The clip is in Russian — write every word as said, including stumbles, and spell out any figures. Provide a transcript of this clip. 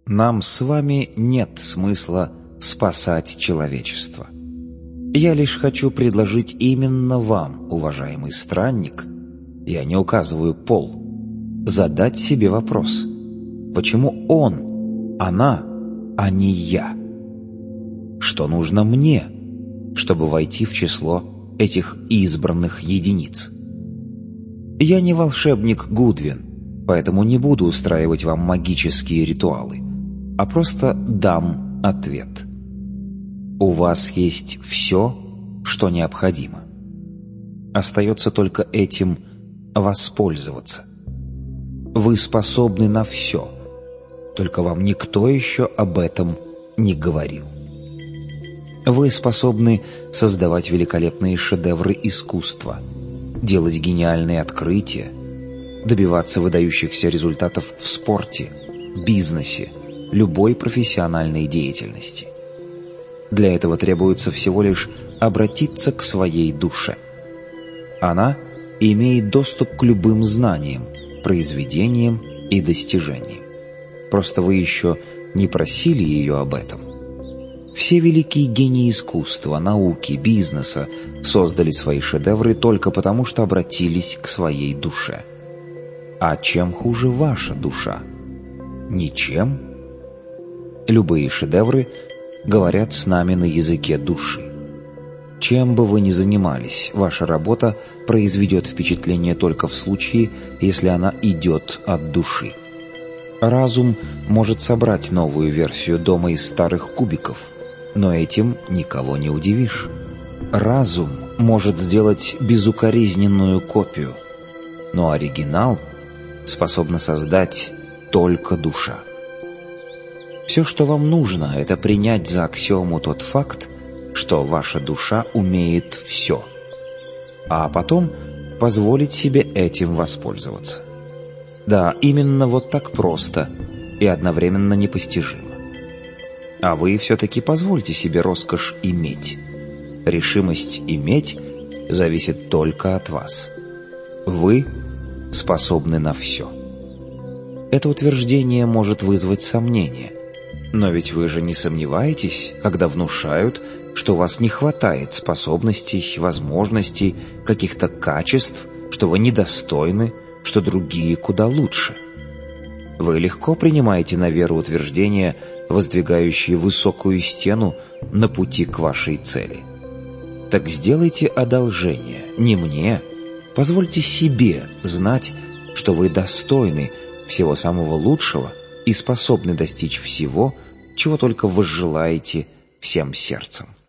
нам с вами нет смысла спасать человечество. Я лишь хочу предложить именно вам, уважаемый странник, я не указываю пол, задать себе вопрос: почему он, она, а не я? Что нужно мне, чтобы войти в число этих избранных единиц? Я не волшебник Гудвин, поэтому не буду устраивать вам магические ритуалы, а просто дам ответ. У вас есть все, что необходимо. Остается только этим воспользоваться. Вы способны на все, только вам никто еще об этом не говорил. Вы способны создавать великолепные шедевры искусства, делать гениальные открытия, добиваться выдающихся результатов в спорте, бизнесе, любой профессиональной деятельности. Для этого требуется всего лишь обратиться к своей душе. Она имеет доступ к любым знаниям, произведениям и достижениям. Просто вы еще не просили ее об этом. Все великие гении искусства, науки, бизнеса создали свои шедевры только потому, что обратились к своей душе. А чем хуже ваша душа? Ничем. Любые шедевры говорят с нами на языке души. Чем бы вы ни занимались, ваша работа произведет впечатление только в случае, если она идет от души. Разум может собрать новую версию дома из старых кубиков, но этим никого не удивишь. Разум может сделать безукоризненную копию, но оригинал способна создать только душа. Все, что вам нужно, это принять за аксиому тот факт, что ваша душа умеет все, а потом позволить себе этим воспользоваться. Да, именно вот так просто и одновременно непостижимо. А вы все-таки позвольте себе роскошь иметь. Решимость иметь зависит только от вас. Вы способны на все. Это утверждение может вызвать сомнение. Но ведь вы же не сомневаетесь, когда внушают, что у вас не хватает способностей, возможностей, каких-то качеств, что вы недостойны, что другие куда лучше. Вы легко принимаете на веру утверждения, воздвигающие высокую стену на пути к вашей цели. Так сделайте одолжение не мне, позвольте себе знать, что вы достойны всего самого лучшего и способны достичь всего, чего только возжелаете всем сердцем.